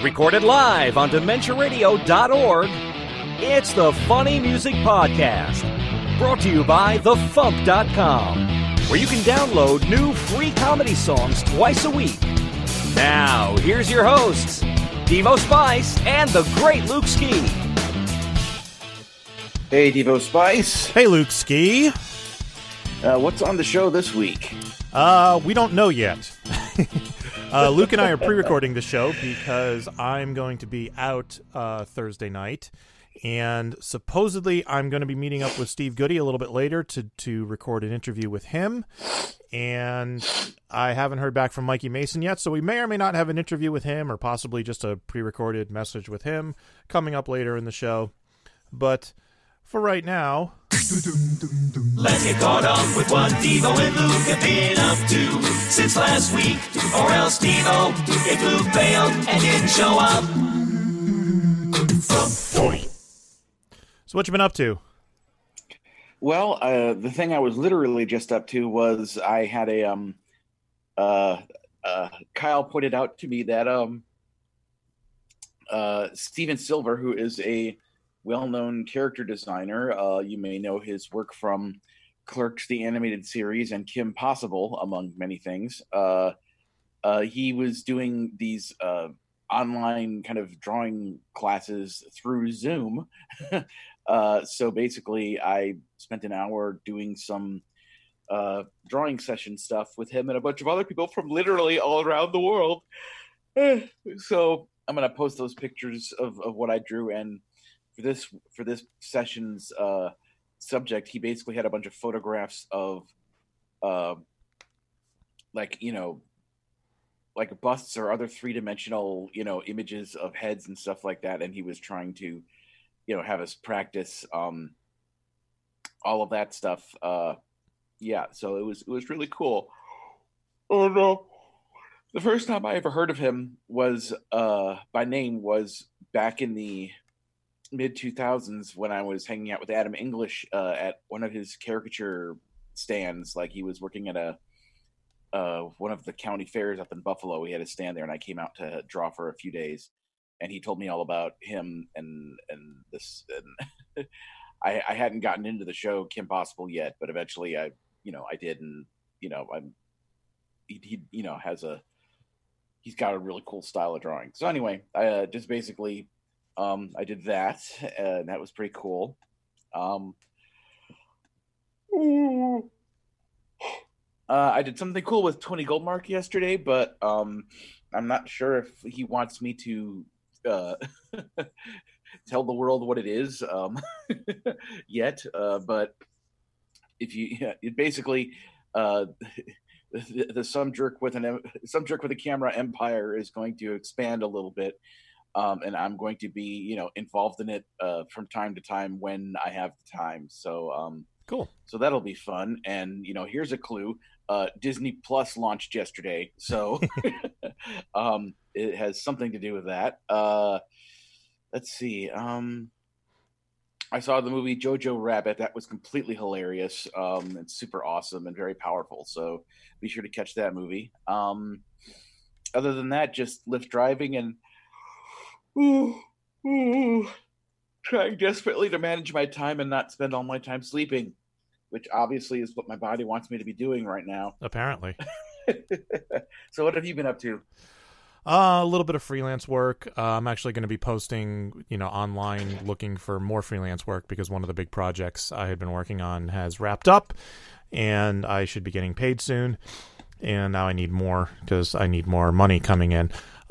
Recorded live on DementiaRadio.org, it's the Funny Music Podcast. Brought to you by TheFump.com, where you can download new free comedy songs twice a week. Now, here's your hosts, Devo Spice and the great Luke Ski. Hey, Devo Spice. Hey, Luke Ski. What's on the show this week? We don't know yet. Luke and I are pre-recording the show because I'm going to be out Thursday night, and supposedly I'm going to be meeting up with Steve Goody a little bit later to record an interview with him, and I haven't heard back from Mikey Mason yet, so we may or may not have an interview with him, or possibly just a pre-recorded message with him coming up later in the show. But for right now, let's get caught up with what Devo and Luke have been up to since last week. Or else Devo, if Luke bailed and didn't show up. So what you been up to? Well, the thing I was literally just up to was I had Kyle pointed out to me that Steven Silver, who is a well-known character designer, you may know his work from Clerks, the animated series, and Kim Possible, among many things. He was doing these online kind of drawing classes through Zoom. So basically, I spent an hour doing some drawing session stuff with him and a bunch of other people from literally all around the world. So I'm going to post those pictures of what I drew, and for this session's subject, he basically had a bunch of photographs of like busts or other three-dimensional images of heads and stuff like that, and he was trying to have us practice all of that stuff. So it was really cool. Oh no, the first time I ever heard of him was by name was back in the mid-2000s when I was hanging out with Adam English at one of his caricature stands. Like, he was working at one of the county fairs up in Buffalo. He had a stand there, and I came out to draw for a few days, and he told me all about him and this. And I hadn't gotten into the show Kim Possible yet, but eventually I did, and he's got a really cool style of drawing. So anyway, I just basically I did that, and that was pretty cool. I did something cool with Tony Goldmark yesterday, but I'm not sure if he wants me to tell the world what it is yet. But if it basically the some jerk with a camera empire is going to expand a little bit. And I'm going to be, involved in it from time to time when I have the time. So cool. So that'll be fun. And here's a clue: Disney Plus launched yesterday, so it has something to do with that. Let's see. I saw the movie Jojo Rabbit. That was completely hilarious. It's super awesome and very powerful. So be sure to catch that movie. Other than that, just Lyft driving and trying desperately to manage my time and not spend all my time sleeping, which obviously is what my body wants me to be doing right now. Apparently. So what have you been up to? A little bit of freelance work. I'm actually going to be posting, online, looking for more freelance work because one of the big projects I had been working on has wrapped up, and I should be getting paid soon. And now I need more because I need more money coming in.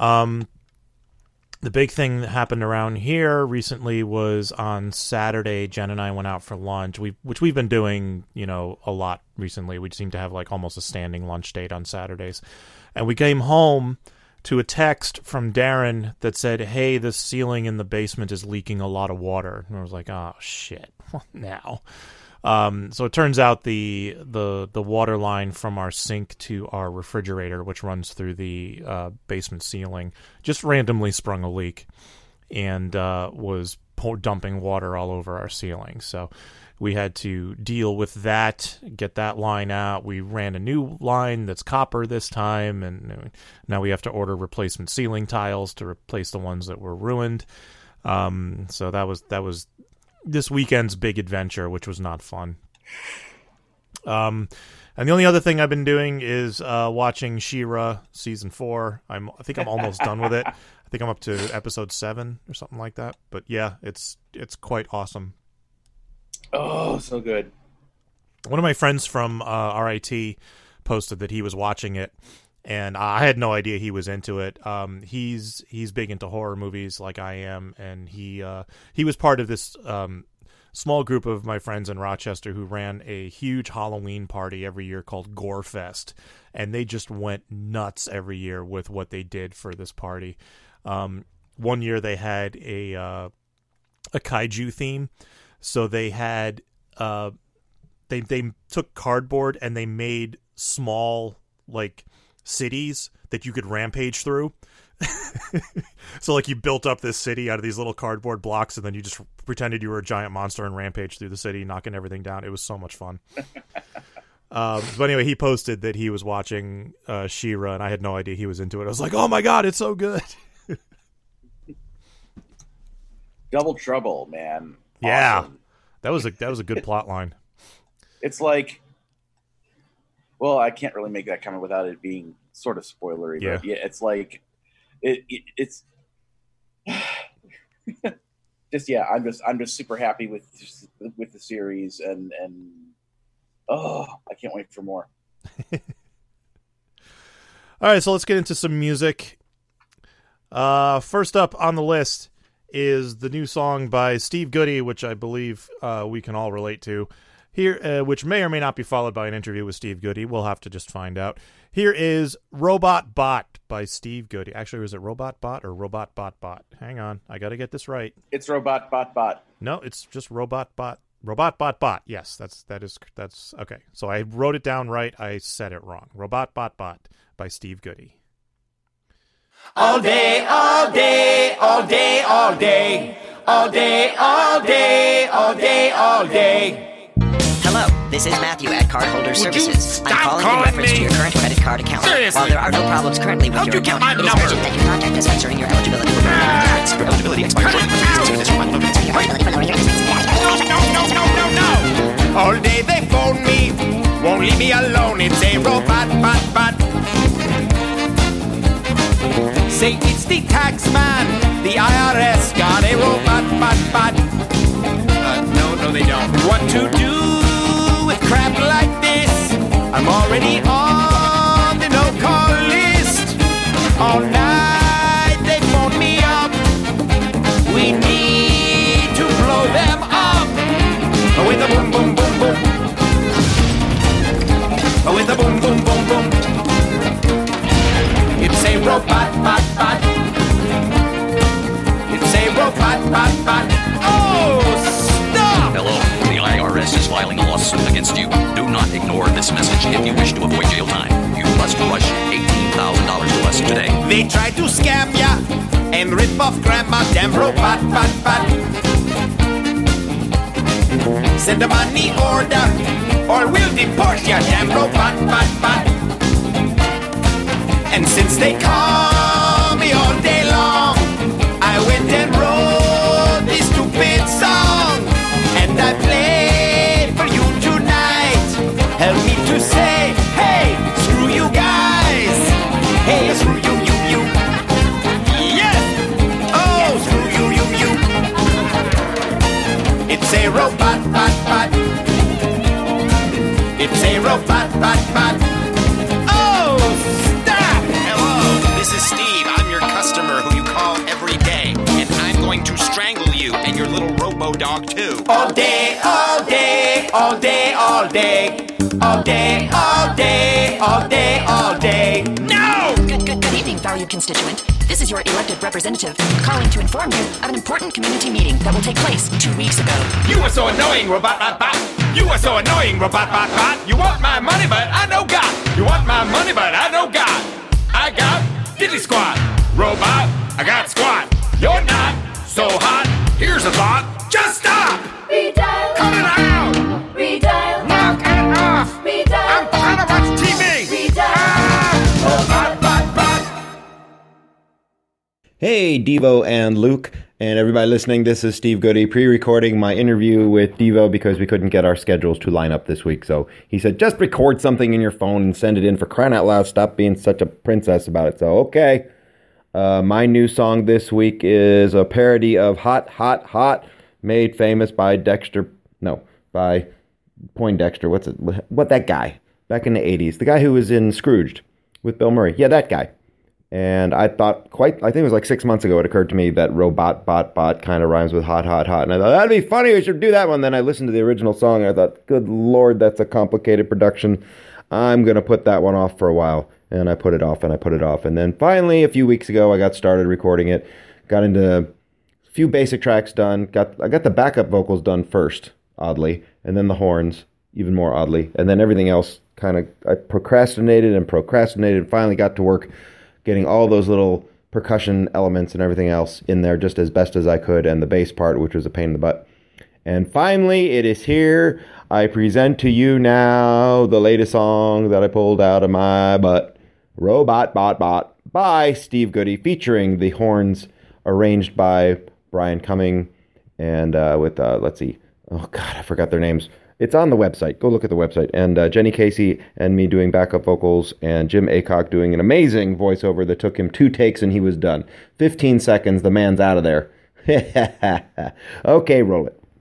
The big thing that happened around here recently was on Saturday, Jen and I went out for lunch, which we've been doing, a lot recently. We seem to have like almost a standing lunch date on Saturdays. And we came home to a text from Darren that said, "Hey, the ceiling in the basement is leaking a lot of water." And I was like, "Oh shit, what now?" So it turns out the water line from our sink to our refrigerator, which runs through the basement ceiling, just randomly sprung a leak and was dumping water all over our ceiling. So we had to deal with that, get that line out. We ran a new line that's copper this time, and now we have to order replacement ceiling tiles to replace the ones that were ruined. So that was this weekend's big adventure, which was not fun. And the only other thing I've been doing is watching She-Ra season 4. I think I'm almost done with it. I think I'm up to episode 7 or something like that. But yeah, it's quite awesome. Oh, so good. One of my friends from RIT posted that he was watching it, and I had no idea he was into it. He's big into horror movies like I am, and he was part of this small group of my friends in Rochester who ran a huge Halloween party every year called Gore Fest, and they just went nuts every year with what they did for this party. One year they had a kaiju theme, so they had they took cardboard and they made small like cities that you could rampage through. So like you built up this city out of these little cardboard blocks, and then you just pretended you were a giant monster and rampaged through the city, knocking everything down. It was so much fun. But anyway, he posted that he was watching She-Ra, and I had no idea he was into it. I was like, oh my god, it's so good. Double Trouble, man. Yeah. Awesome. That was a good plot line. It's like, well, I can't really make that comment without it being sort of spoilery. Yeah. But yeah, it's like it's just yeah. I'm just super happy with the series, and oh, I can't wait for more. All right, so let's get into some music. First up on the list is the new song by Steve Goody, which I believe we can all relate to here, which may or may not be followed by an interview with Steve Goody. We'll have to just find out. Here is Robot Bot by Steve Goody. Actually, was it Robot Bot or Robot Bot Bot? Hang on, I got to get this right. It's Robot Bot Bot. No, it's just Robot Bot. Robot Bot Bot. Yes, that's okay. So I wrote it down right. I said it wrong. Robot Bot Bot by Steve Goody. All day, all day, all day, all day. All day, all day, all day, all day. Hello, this is Matthew at Cardholder Services. I'm calling in reference to your current credit card account. Seriously? While there are no problems currently with your account, it is urgent that you contact us concerning your eligibility for lowering your tax. Your eligibility expires shortly. Please this refund located. Your eligibility for lowering your tax. No. All day they phone me, won't leave me alone. It's a robot, bot. Say it's the tax man, the IRS got a robot, bot. No, they don't. What to do with crap like this? I'm already on the no-call list. All night they phone me up. We need to blow them up. With a boom, boom, boom, boom. With a boom, boom, boom, boom. It's a robot, bot. It's a robot, bot. Oh, stop! Hello, the IRS is filing a lawsuit against you. Do not ignore this message if you wish to avoid jail time. You must rush $18,000 to us today. They try to scam ya and rip off grandma, damn robot, bot. Send a money order or we'll deport ya, damn robot, bot. And since they call me all day long, I went and wrote this stupid song. And I played for you tonight. Help me to say, hey, screw you guys. Hey, screw you. Yes! Oh, screw you. It's a robot, bot. It's a robot, bot. Oh, stop! Hello, this is Steve. I'm your customer who you call every day. And I'm going to strangle you and your little robo-dog too. All day, all day, all day, all day. All day, all day, all day, all day. No! Good evening, valued constituent. This is your elected representative calling to inform you of an important community meeting that will take place 2 weeks ago. You are so annoying, robot, bot. You are so annoying, robot, bot. You want my money, but I know God. You want my money, but I know God. I got diddly squat. Robot, I got squat. You're not so hot. Here's a thought. Just stop. Cut it out. Hey, Devo and Luke, and everybody listening. This is Steve Goody pre-recording my interview with Devo because we couldn't get our schedules to line up this week. So he said, just record something in your phone and send it in, for crying out loud. Stop being such a princess about it. So, okay. My new song this week is a parody of Hot, Hot, Hot, made famous by by Poindexter. What that guy? Back in the 80s. The guy who was in Scrooged with Bill Murray. Yeah, that guy. And I think it was like 6 months ago, it occurred to me that robot, bot kind of rhymes with hot, hot, hot. And I thought, that'd be funny, we should do that one. Then I listened to the original song, and I thought, good Lord, that's a complicated production. I'm going to put that one off for a while. And I put it off, and I put it off. And then finally, a few weeks ago, I got started recording it. Got into a few basic tracks done. I got the backup vocals done first, oddly. And then the horns, even more oddly. And then everything else I procrastinated and finally got to work getting all those little percussion elements and everything else in there just as best as I could, and the bass part, which was a pain in the butt. And finally, it is here. I present to you now the latest song that I pulled out of my butt, Robot Bot Bot, by Steve Goody, featuring the horns arranged by Brian Cumming, and with, I forgot their names. It's on the website. Go look at the website. And Jenny Casey and me doing backup vocals, and Jim Aycock doing an amazing voiceover that took him 2 takes and he was done. 15 seconds, the man's out of there. Okay, roll it.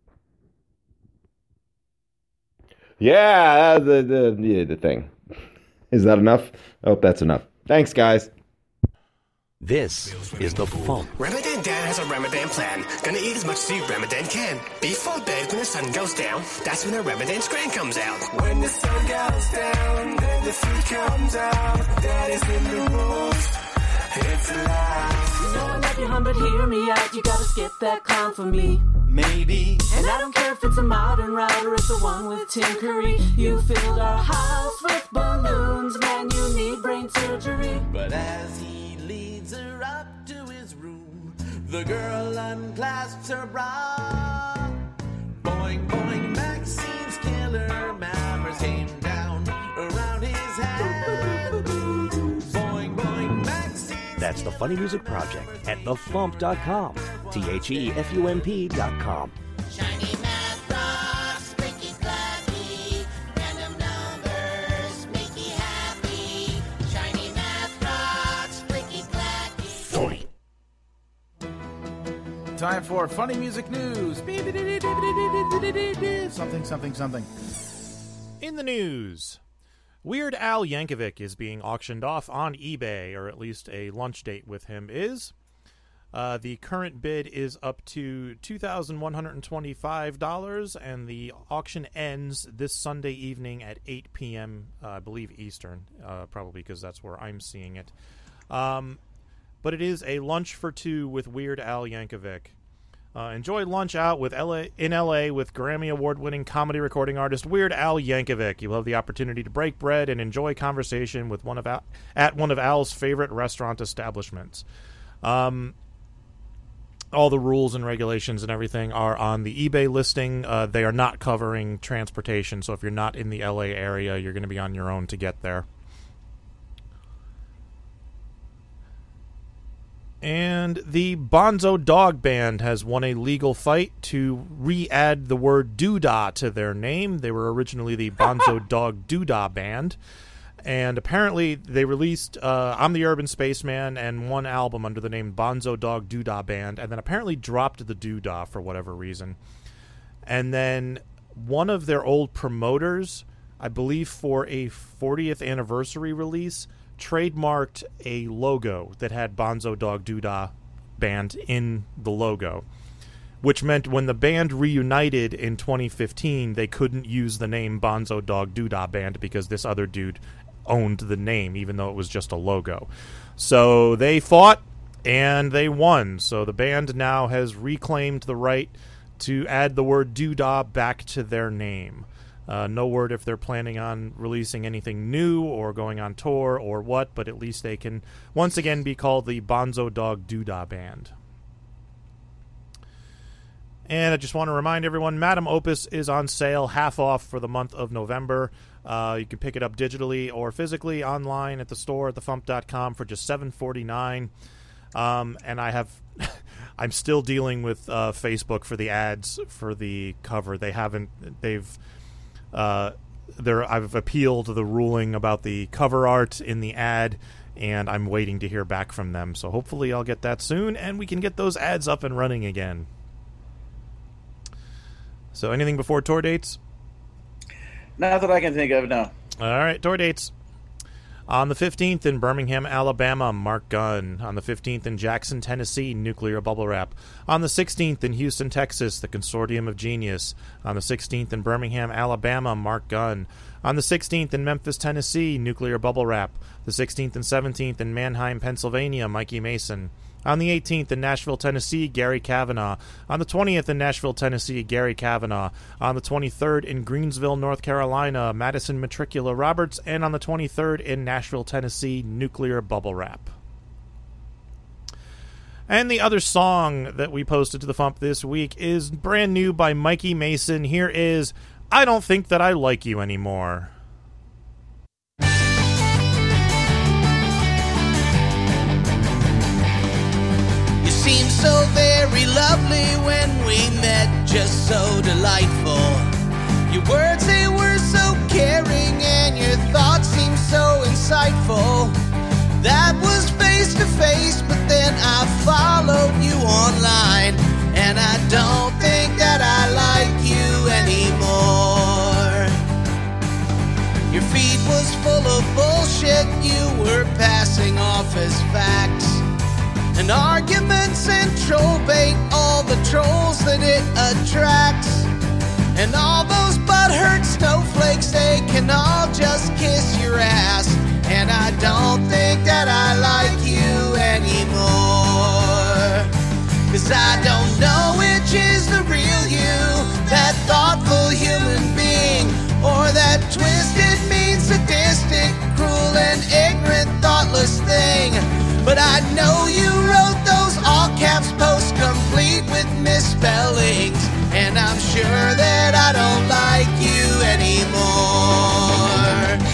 Yeah, the thing. Is that enough? I hope that's enough. Thanks, guys. This is The Fump. Ramadan Dad has a Ramadan plan. Gonna eat as much as he Ramadan can. Before bed, when the sun goes down, that's when the Ramadan scran comes out. When the sun goes down, then the food comes out. That is in the rules. It's alive. You know I love you, hon, but hear me out. You gotta skip that clown for me. Maybe. And I don't care if it's a modern route or it's the one with Tim Curry. You filled our house with balloons, man, you need brain surgery. But as he leads her up to his room, the girl unclasps her bra. Boing, boing, Maxine's killer mammers came down around his head. Boing, boing, Maxine. That's the Funny Music Project at thefump.com. THEFUMP.com. Shiny math rocks, freaky clappy, random numbers make you happy. Shiny math rocks, freaky clappy. Time for funny music news. Something. In the news, Weird Al Yankovic is being auctioned off on eBay, or at least a lunch date with him is. The current bid is up to $2,125, and the auction ends this Sunday evening at 8 p.m., I believe Eastern, probably because that's where I'm seeing it. But it is a lunch for two with Weird Al Yankovic. Enjoy lunch out in LA with Grammy Award-winning comedy recording artist Weird Al Yankovic. You'll have the opportunity to break bread and enjoy conversation with one of Al's favorite restaurant establishments. All the rules and regulations and everything are on the eBay listing. They are not covering transportation, so if you're not in the LA area, you're going to be on your own to get there. And the Bonzo Dog Band has won a legal fight to re-add the word doodah to their name. They were originally the Bonzo Dog Doodah Band. And apparently they released I'm the Urban Spaceman and one album under the name Bonzo Dog Doodah Band, and then apparently dropped the doodah for whatever reason. And then one of their old promoters, I believe for a 40th anniversary release, trademarked a logo that had Bonzo Dog Doodah Band in the logo, which meant when the band reunited in 2015, they couldn't use the name Bonzo Dog Doodah Band because this other dude owned the name, even though it was just a logo. So they fought, and they won. So the band now has reclaimed the right to add the word doodah back to their name. No word if they're planning on releasing anything new or going on tour or what, but at least they can once again be called the Bonzo Dog Doodah Band. And I just want to remind everyone, Madame Opus is on sale, half off for the month of November. You can pick it up digitally or physically online at the store at thefump.com for just $7.49. And I have, I'm still dealing with Facebook for the ads for the cover. I've appealed the ruling about the cover art in the ad, and I'm waiting to hear back from them. So hopefully I'll get that soon, and we can get those ads up and running again. So anything before tour dates? Not that I can think of, no. All right, tour dates. On the 15th in Birmingham, Alabama, Mark Gunn. On the 15th in Jackson, Tennessee, Nuclear Bubble Wrap. On the 16th in Houston, Texas, the Consortium of Genius. On the 16th in Birmingham, Alabama, Mark Gunn. On the 16th in Memphis, Tennessee, Nuclear Bubble Wrap. The 16th and 17th in Manheim, Pennsylvania, Mikey Mason. On the 18th in Nashville, Tennessee, Gary Kavanaugh. On the 20th in Nashville, Tennessee, Gary Kavanaugh. On the 23rd in Greensville, North Carolina, Madison Matricula Roberts. And on the 23rd in Nashville, Tennessee, Nuclear Bubble Wrap. And the other song that we posted to the Fump this week is brand new by Mikey Mason. Here is I Don't Think That I Like You Anymore. Seemed so very lovely when we met, just so delightful. Your words, they were so caring, and your thoughts seemed so insightful. That was face to face, but then I followed you online, and I don't think that I like you anymore. Your feed was full of bullshit you were passing off as facts. And arguments and troll bait, all the trolls that it attracts. And all those butthurt snowflakes, they can all just kiss your ass. And I don't think that I like you anymore. 'Cause I don't know which is the real you, that thoughtful human being, or that twisted, mean, sadistic, cruel and ignorant, thoughtless thing. But I know you wrote those all-caps posts complete with misspellings, and I'm sure that I don't like you anymore.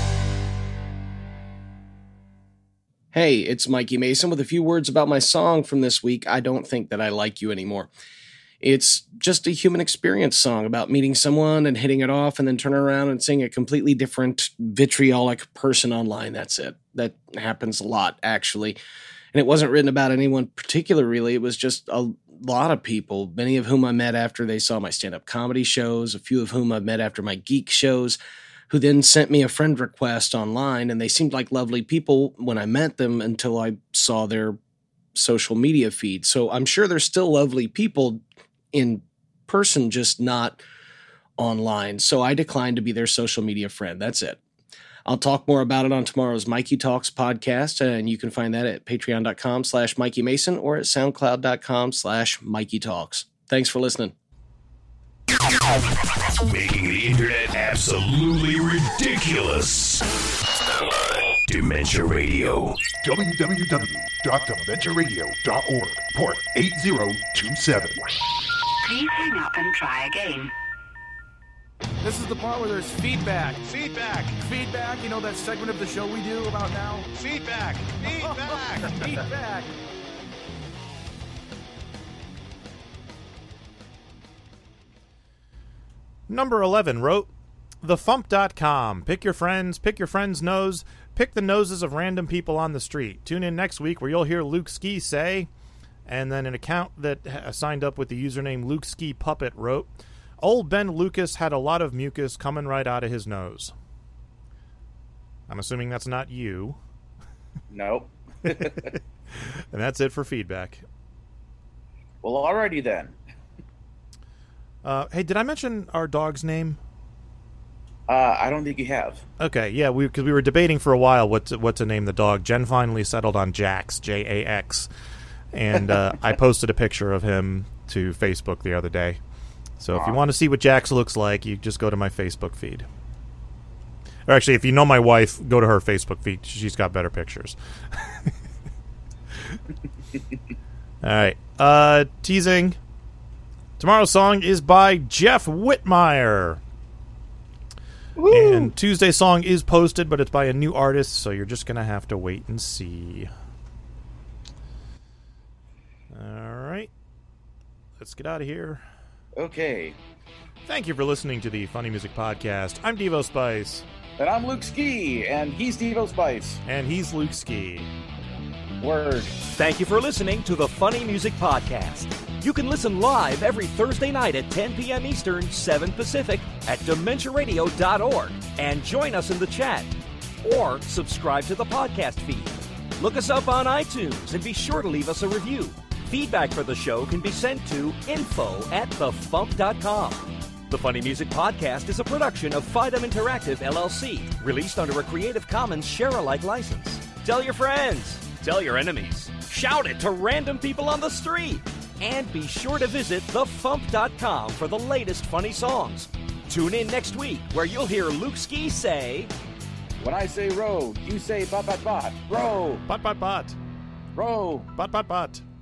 Hey, it's Mikey Mason with a few words about my song from this week, I Don't Think That I Like You Anymore. It's just a human experience song about meeting someone and hitting it off and then turning around and seeing a completely different vitriolic person online. That's it. That happens a lot, actually. And it wasn't written about anyone particular, really. It was just a lot of people, many of whom I met after they saw my stand-up comedy shows, a few of whom I met after my geek shows, who then sent me a friend request online, and they seemed like lovely people when I met them until I saw their social media feed. So I'm sure they're still lovely people in person, just not online. So I declined to be their social media friend. That's it. I'll talk more about it on tomorrow's Mikey Talks podcast, and you can find that at patreon.com/Mikey Mason or at soundcloud.com/Mikey Talks. Thanks for listening. Making the internet absolutely ridiculous. Dementia Radio. www.dementiaradio.org. Port 8027. Please hang up and try again. This is the part where there's feedback. Feedback. Feedback. You know that segment of the show we do about now? Feedback. Feedback. Feedback. Number 11 wrote, thefump.com. Pick your friends nose. Pick the noses of random people on the street. Tune in next week where you'll hear Luke Ski say, and then an account that signed up with the username Luke Ski Puppet wrote, old Ben Lucas had a lot of mucus coming right out of his nose. I'm assuming that's not you. Nope. And that's it for feedback. Well, alrighty then. Hey, did I mention our dog's name? I don't think you have. Okay, yeah, because we were debating for a while what to name the dog. Jen finally settled on Jax, Jax, and I posted a picture of him to Facebook the other day. So if you want to see what Jax looks like, you just go to my Facebook feed. Or actually, if you know my wife, go to her Facebook feed. She's got better pictures. All right. Teasing. Tomorrow's song is by Jeff Whitmire. Woo! And Tuesday's song is posted, but it's by a new artist, so you're just going to have to wait and see. All right. Let's get out of here. Okay. Thank you for listening to the Funny Music Podcast. I'm Devo Spice. And I'm Luke Ski, and he's Devo Spice. And he's Luke Ski. Word. Thank you for listening to the Funny Music Podcast. You can listen live every Thursday night at 10 p.m. Eastern, 7 Pacific at DementiaRadio.org and join us in the chat. Or subscribe to the podcast feed. Look us up on iTunes and be sure to leave us a review. Feedback for the show can be sent to info@thefump.com. The Funny Music Podcast is a production of Fidem Interactive, LLC, released under a Creative Commons share-alike license. Tell your friends. Tell your enemies. Shout it to random people on the street. And be sure to visit thefump.com for the latest funny songs. Tune in next week where you'll hear Luke Ski say... When I say row, you say bot bot bot. Row. Bot bot bot. Row. Bot bot bot.